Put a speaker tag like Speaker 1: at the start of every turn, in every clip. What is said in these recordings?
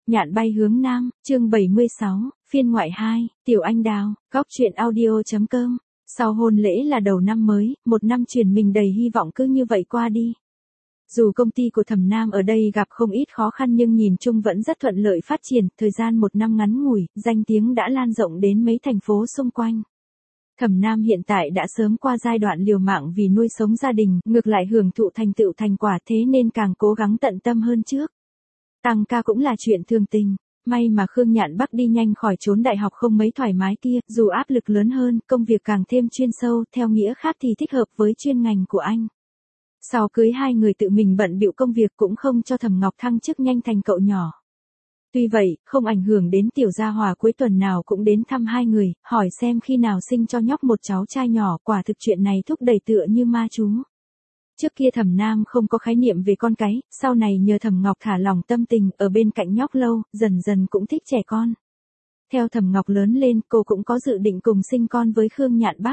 Speaker 1: Nhạn bay hướng Nam, chương 76, phiên ngoại 2, Tiểu Anh Đào, góc truyện audio.com. Sau hôn lễ là đầu năm mới, một năm chuyển mình đầy hy vọng cứ như vậy qua đi. Dù công ty của Thẩm Nam ở đây gặp không ít khó khăn nhưng nhìn chung vẫn rất thuận lợi phát triển, thời gian một năm ngắn ngủi, danh tiếng đã lan rộng đến mấy thành phố xung quanh. Thẩm Nam hiện tại đã sớm qua giai đoạn liều mạng vì nuôi sống gia đình, ngược lại hưởng thụ thành tựu thành quả thế nên càng cố gắng tận tâm hơn trước. Tăng ca cũng là chuyện thường tình, may mà Khương Nhạn Bắc đi nhanh khỏi chốn đại học không mấy thoải mái kia, dù áp lực lớn hơn, công việc càng thêm chuyên sâu, theo nghĩa khác thì thích hợp với chuyên ngành của anh. Sau cưới hai người tự mình bận bịu công việc cũng không cho Thẩm Ngọc thăng chức nhanh thành cậu nhỏ. Tuy vậy, không ảnh hưởng đến Tiểu Gia Hòa cuối tuần nào cũng đến thăm hai người, hỏi xem khi nào sinh cho nhóc một cháu trai nhỏ, quả thực chuyện này thúc đẩy tựa như ma chú. Trước kia Thẩm Nam không có khái niệm về con cái, sau này nhờ Thẩm Ngọc thả lỏng tâm tình ở bên cạnh nhóc lâu, dần dần cũng thích trẻ con. Theo Thẩm Ngọc lớn lên, cô cũng có dự định cùng sinh con với Khương Nhạn Bắc.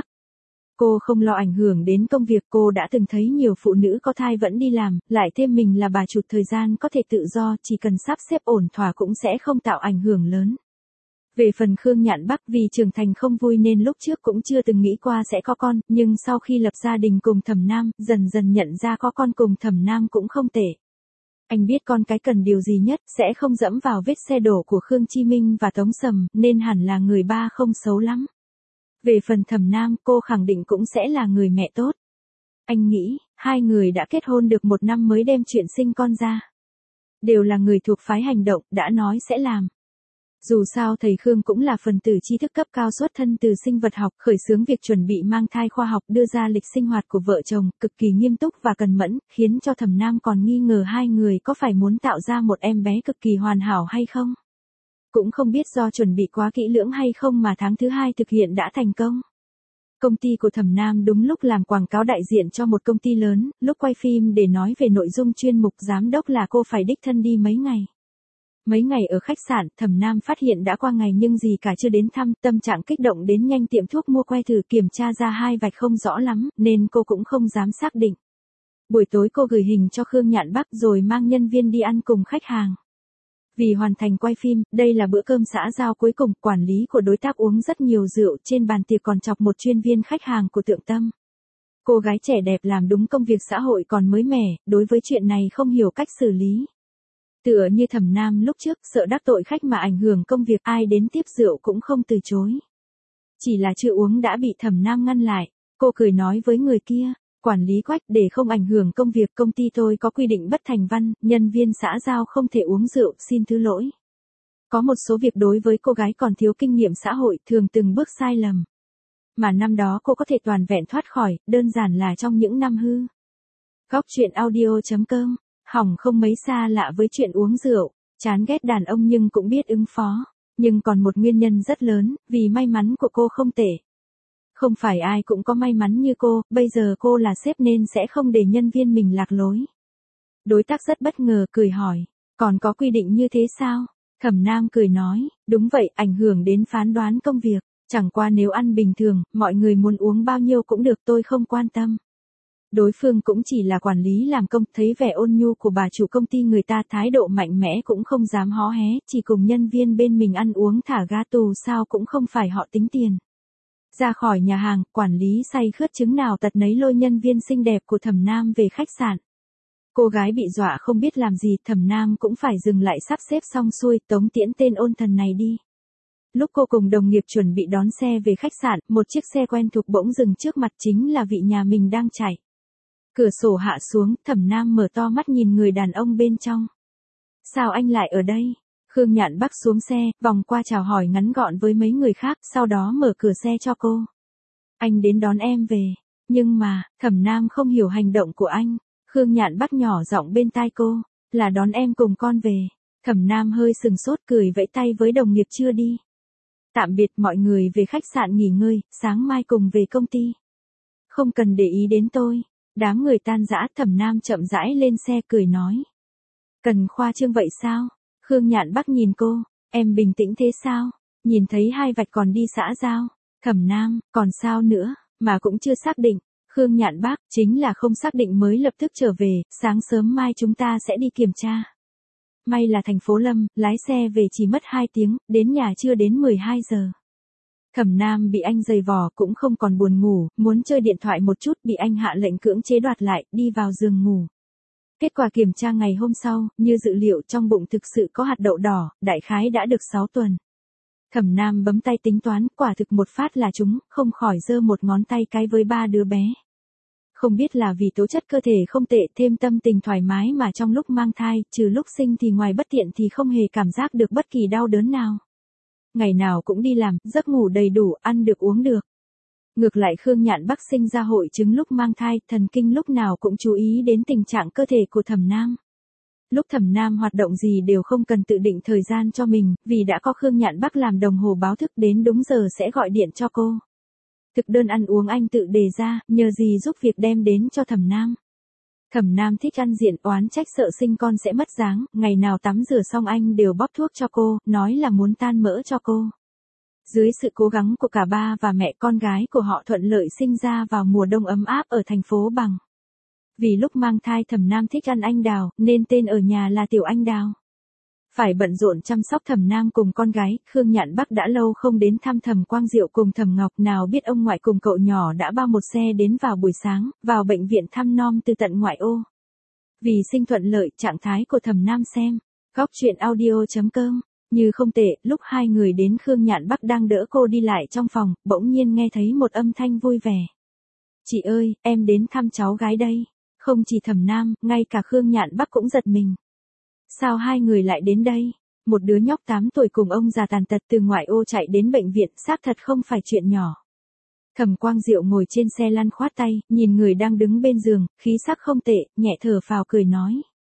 Speaker 1: Cô không lo ảnh hưởng đến công việc, cô đã từng thấy nhiều phụ nữ có thai vẫn đi làm, lại thêm mình là bà chủ thời gian có thể tự do, chỉ cần sắp xếp ổn thỏa cũng sẽ không tạo ảnh hưởng lớn. Về phần Khương Nhạn Bắc vì trưởng thành không vui nên lúc trước cũng chưa từng nghĩ qua sẽ có con, nhưng sau khi lập gia đình cùng Thẩm Nam, dần dần nhận ra có con cùng Thẩm Nam cũng không tệ. Anh biết con cái cần điều gì nhất, sẽ không dẫm vào vết xe đổ của Khương Chi Minh và Tống Sầm, nên hẳn là người ba không xấu lắm. Về phần Thẩm Nam, cô khẳng định cũng sẽ là người mẹ tốt. Anh nghĩ, hai người đã kết hôn được một năm mới đem chuyện sinh con ra. Đều là người thuộc phái hành động, đã nói sẽ làm. Dù sao thầy Khương cũng là phần tử tri thức cấp cao xuất thân từ sinh vật học, khởi xướng việc chuẩn bị mang thai khoa học, đưa ra lịch sinh hoạt của vợ chồng, cực kỳ nghiêm túc và cần mẫn, khiến cho Thẩm Nam còn nghi ngờ hai người có phải muốn tạo ra một em bé cực kỳ hoàn hảo hay không. Cũng không biết do chuẩn bị quá kỹ lưỡng hay không mà tháng thứ hai thực hiện đã thành công. Công ty của Thẩm Nam đúng lúc làm quảng cáo đại diện cho một công ty lớn, lúc quay phim để nói về nội dung chuyên mục giám đốc là cô phải đích thân đi mấy ngày. Mấy ngày ở khách sạn, Thẩm Nam phát hiện đã qua ngày nhưng gì cả chưa đến thăm, tâm trạng kích động đến nhanh tiệm thuốc mua que thử kiểm tra ra hai vạch không rõ lắm, nên cô cũng không dám xác định. Buổi tối cô gửi hình cho Khương Nhạn Bắc rồi mang nhân viên đi ăn cùng khách hàng. Vì hoàn thành quay phim, đây là bữa cơm xã giao cuối cùng, quản lý của đối tác uống rất nhiều rượu, trên bàn tiệc còn chọc một chuyên viên khách hàng của Tượng Tâm. Cô gái trẻ đẹp làm đúng công việc xã hội còn mới mẻ, đối với chuyện này không hiểu cách xử lý. Tựa như Thẩm Nam lúc trước, sợ đắc tội khách mà ảnh hưởng công việc, ai đến tiếp rượu cũng không từ chối. Chỉ là chưa uống đã bị Thẩm Nam ngăn lại, cô cười nói với người kia, quản lý Quách, để không ảnh hưởng công việc công ty tôi có quy định bất thành văn, nhân viên xã giao không thể uống rượu, xin thứ lỗi. Có một số việc đối với cô gái còn thiếu kinh nghiệm xã hội, thường từng bước sai lầm. Mà năm đó cô có thể toàn vẹn thoát khỏi, đơn giản là trong những năm hư. Góc truyện audio.com. Hỏng không mấy xa lạ với chuyện uống rượu, chán ghét đàn ông nhưng cũng biết ứng phó. Nhưng còn một nguyên nhân rất lớn, vì may mắn của cô không tệ. Không phải ai cũng có may mắn như cô, bây giờ cô là sếp nên sẽ không để nhân viên mình lạc lối. Đối tác rất bất ngờ cười hỏi, còn có quy định như thế sao? Thẩm Nam cười nói, đúng vậy, ảnh hưởng đến phán đoán công việc, chẳng qua nếu ăn bình thường, mọi người muốn uống bao nhiêu cũng được, tôi không quan tâm. Đối phương cũng chỉ là quản lý làm công, thấy vẻ ôn nhu của bà chủ công ty người ta thái độ mạnh mẽ cũng không dám hó hé, chỉ cùng nhân viên bên mình ăn uống thả ga tù sao cũng không phải họ tính tiền. Ra khỏi nhà hàng, quản lý say khướt chứng nào tật nấy lôi nhân viên xinh đẹp của Thẩm Nam về khách sạn. Cô gái bị dọa không biết làm gì, Thẩm Nam cũng phải dừng lại sắp xếp xong xuôi, tống tiễn tên ôn thần này đi. Lúc cô cùng đồng nghiệp chuẩn bị đón xe về khách sạn, một chiếc xe quen thuộc bỗng dừng trước mặt, chính là vị nhà mình đang chạy. Cửa sổ hạ xuống, Thẩm Nam mở to mắt nhìn người đàn ông bên trong. Sao anh lại ở đây? Khương Nhạn Bắc xuống xe, vòng qua chào hỏi ngắn gọn với mấy người khác, sau đó mở cửa xe cho cô. Anh đến đón em về. Nhưng mà, Thẩm Nam không hiểu hành động của anh. Khương Nhạn Bắc nhỏ giọng bên tai cô, là đón em cùng con về. Thẩm Nam hơi sừng sốt cười vẫy tay với đồng nghiệp chưa đi. Tạm biệt, mọi người về khách sạn nghỉ ngơi, sáng mai cùng về công ty. Không cần để ý đến tôi. Đám người tan rã, Thẩm Nam chậm rãi lên xe cười nói. Cần khoa trương vậy sao? Khương Nhạn Bắc nhìn cô, em bình tĩnh thế sao? Nhìn thấy hai vạch còn đi xã giao. Thẩm Nam, còn sao nữa, mà cũng chưa xác định. Khương Nhạn Bắc, chính là không xác định mới lập tức trở về, sáng sớm mai chúng ta sẽ đi kiểm tra. may là thành phố Lâm, lái xe về chỉ mất 2 tiếng, đến nhà chưa đến 12 giờ. Thẩm Nam bị anh giày vò cũng không còn buồn ngủ, muốn chơi điện thoại một chút bị anh hạ lệnh cưỡng chế đoạt lại, đi vào giường ngủ. Kết quả kiểm tra ngày hôm sau, như dự liệu trong bụng thực sự có hạt đậu đỏ, đại khái đã được 6 tuần. Thẩm Nam bấm tay tính toán, quả thực một phát là trúng, không khỏi giơ một ngón tay cái với 3 đứa bé. Không biết là vì tố chất cơ thể không tệ thêm tâm tình thoải mái mà trong lúc mang thai, trừ lúc sinh thì ngoài bất tiện thì không hề cảm giác được bất kỳ đau đớn nào. Ngày nào cũng đi làm, giấc ngủ đầy đủ, ăn được uống được. Ngược lại Khương Nhạn Bắc sinh ra hội chứng lúc mang thai, thần kinh lúc nào cũng chú ý đến tình trạng cơ thể của Thẩm Nam. Lúc Thẩm Nam hoạt động gì đều không cần tự định thời gian cho mình, vì đã có Khương Nhạn Bắc làm đồng hồ báo thức đến đúng giờ sẽ gọi điện cho cô. Thực đơn ăn uống anh tự đề ra, nhờ gì giúp việc đem đến cho Thẩm Nam. Thẩm Nam thích ăn diện, oán trách sợ sinh con sẽ mất dáng, ngày nào tắm rửa xong anh đều bóp thuốc cho cô, nói là muốn tan mỡ cho cô. Dưới sự cố gắng của cả ba và mẹ, con gái của họ thuận lợi sinh ra vào mùa đông ấm áp ở thành phố Bằng. Vì lúc mang thai Thẩm Nam thích ăn anh đào, nên tên ở nhà là Tiểu Anh Đào. Phải bận rộn chăm sóc Thẩm Nam cùng con gái, Khương Nhạn Bắc đã lâu không đến thăm Thẩm Quang Diệu cùng Thẩm Ngọc, nào biết ông ngoại cùng cậu nhỏ đã bao một xe đến vào buổi sáng, vào bệnh viện thăm nom từ tận ngoại ô. Vì sinh thuận lợi, trạng thái của Thẩm Nam xem. Góc truyện audio.com. Như không tệ, lúc hai người đến Khương Nhạn Bắc đang đỡ cô đi lại trong phòng, bỗng nhiên nghe thấy một âm thanh vui vẻ. Chị ơi, em đến thăm cháu gái đây. Không chỉ Thẩm Nam, ngay cả Khương Nhạn Bắc cũng giật mình. Sao hai người lại đến đây? Một đứa nhóc 8 tuổi cùng ông già tàn tật từ ngoại ô chạy đến bệnh viện, xác thật không phải chuyện nhỏ. Thẩm Quang Diệu ngồi trên xe lăn khoát tay, nhìn người đang đứng bên giường, khí sắc không tệ, nhẹ thở phào cười nói.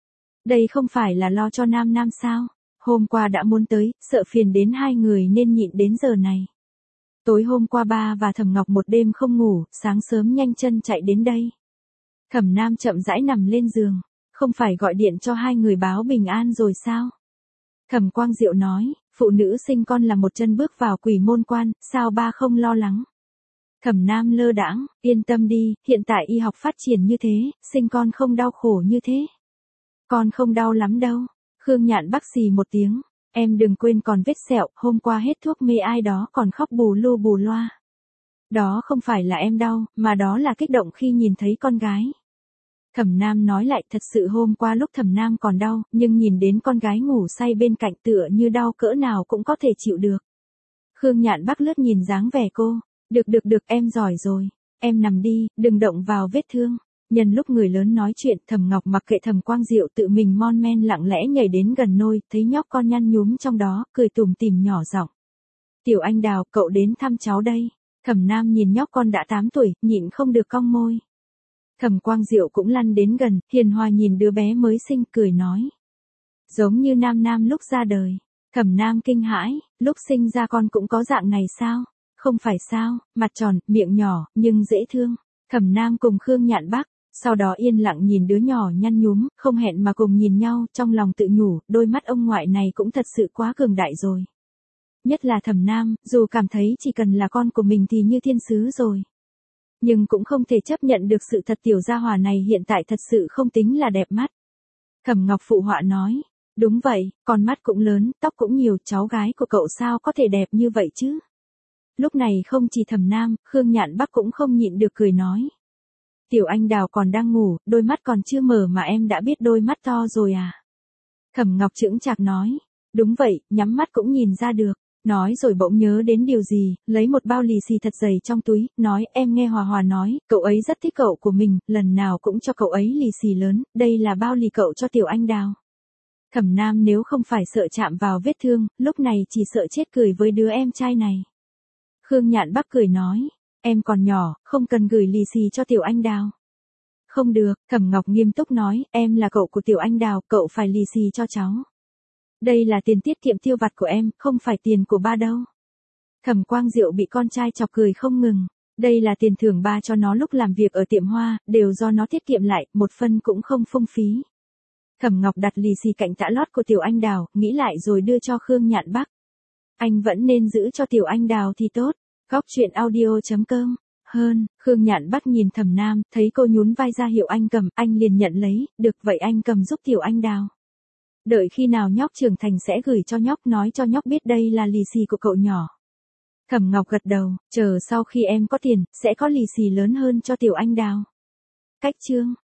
Speaker 1: Đây không phải là lo cho Nam Nam sao? Hôm qua đã muốn tới, sợ phiền đến hai người nên nhịn đến giờ này. Tối hôm qua ba và Thẩm Ngọc một đêm không ngủ, sáng sớm nhanh chân chạy đến đây. Thẩm Nam chậm rãi nằm lên giường. Không phải gọi điện cho hai người báo bình an rồi sao? Thẩm Quang Diệu nói, phụ nữ sinh con là một chân bước vào quỷ môn quan, sao ba không lo lắng? Thẩm Nam lơ đãng, yên tâm đi, hiện tại y học phát triển như thế, sinh con không đau khổ như thế. Con không đau lắm đâu. Khương Nhạn Bắc xì một tiếng, em đừng quên còn vết sẹo, hôm qua hết thuốc mê ai đó còn khóc bù lu bù loa. Đó không phải là em đau, mà đó là kích động khi nhìn thấy con gái. Thẩm Nam nói lại, thật sự hôm qua lúc Thẩm Nam còn đau, nhưng nhìn đến con gái ngủ say bên cạnh tựa như đau cỡ nào cũng có thể chịu được. Khương Nhạn Bắc lướt nhìn dáng vẻ cô, được em giỏi rồi, em nằm đi, đừng động vào vết thương. Nhân lúc người lớn nói chuyện, Thẩm Ngọc mặc kệ Thẩm Quang Diệu tự mình mon men lặng lẽ nhảy đến gần nôi, thấy nhóc con nhăn nhúm trong đó, cười tủm tỉm nhỏ giọng. Tiểu Anh Đào, cậu đến thăm cháu đây. Thẩm Nam nhìn nhóc con đã 8 tuổi, nhịn không được cong môi. Thẩm Quang Diệu cũng lăn đến gần, hiền hòa nhìn đứa bé mới sinh, cười nói. Giống như Nam Nam lúc ra đời. Thẩm Nam kinh hãi, lúc sinh ra con cũng có dạng này sao? Không phải sao, mặt tròn, miệng nhỏ, nhưng dễ thương. Thẩm Nam cùng Khương Nhạn Bắc, sau đó yên lặng nhìn đứa nhỏ nhăn nhúm, không hẹn mà cùng nhìn nhau, trong lòng tự nhủ, đôi mắt ông ngoại này cũng thật sự quá cường đại rồi. Nhất là Thẩm Nam, dù cảm thấy chỉ cần là con của mình thì như thiên sứ rồi. Nhưng cũng không thể chấp nhận được sự thật tiểu gia hỏa này hiện tại thật sự không tính là đẹp mắt. Thẩm Ngọc phụ họa nói, đúng vậy, con mắt cũng lớn, tóc cũng nhiều, cháu gái của cậu sao có thể đẹp như vậy chứ? Lúc này không chỉ Thẩm Nam, Khương Nhạn Bắc cũng không nhịn được cười nói. Tiểu Anh Đào còn đang ngủ, đôi mắt còn chưa mở mà em đã biết đôi mắt to rồi à? Thẩm Ngọc chững chạc nói, đúng vậy, nhắm mắt cũng nhìn ra được. Nói rồi bỗng nhớ đến điều gì, lấy một bao lì xì thật dày trong túi, nói, em nghe Hòa Hòa nói, cậu ấy rất thích cậu của mình, lần nào cũng cho cậu ấy lì xì lớn, đây là bao lì cậu cho Tiểu Anh Đào. Thẩm Nam nếu không phải sợ chạm vào vết thương, lúc này chỉ sợ chết cười với đứa em trai này. Khương Nhạn Bắc cười nói, em còn nhỏ, không cần gửi lì xì cho Tiểu Anh Đào. Không được, Thẩm Ngọc nghiêm túc nói, em là cậu của Tiểu Anh Đào, cậu phải lì xì cho cháu. Đây là tiền tiết kiệm tiêu vặt của em, không phải tiền của ba đâu. Thẩm Quang Diệu bị con trai chọc cười không ngừng. Đây là tiền thưởng ba cho nó lúc làm việc ở tiệm hoa, đều do nó tiết kiệm lại, một phân cũng không phung phí. Thẩm Ngọc đặt lì xì cạnh tã lót của Tiểu Anh Đào, nghĩ lại rồi đưa cho Khương Nhạn Bắc. Anh vẫn nên giữ cho Tiểu Anh Đào thì tốt. Góc truyện audio.com. Khương Nhạn Bắc nhìn Thẩm Nam, thấy cô nhún vai ra hiệu anh cầm, anh liền nhận lấy, được vậy anh cầm giúp Tiểu Anh Đào. Đợi khi nào nhóc trưởng thành sẽ gửi cho nhóc, nói cho nhóc biết đây là lì xì của cậu nhỏ. Thẩm Ngọc gật đầu, chờ sau khi em có tiền, sẽ có lì xì lớn hơn cho Tiểu Anh Đào. Cách chương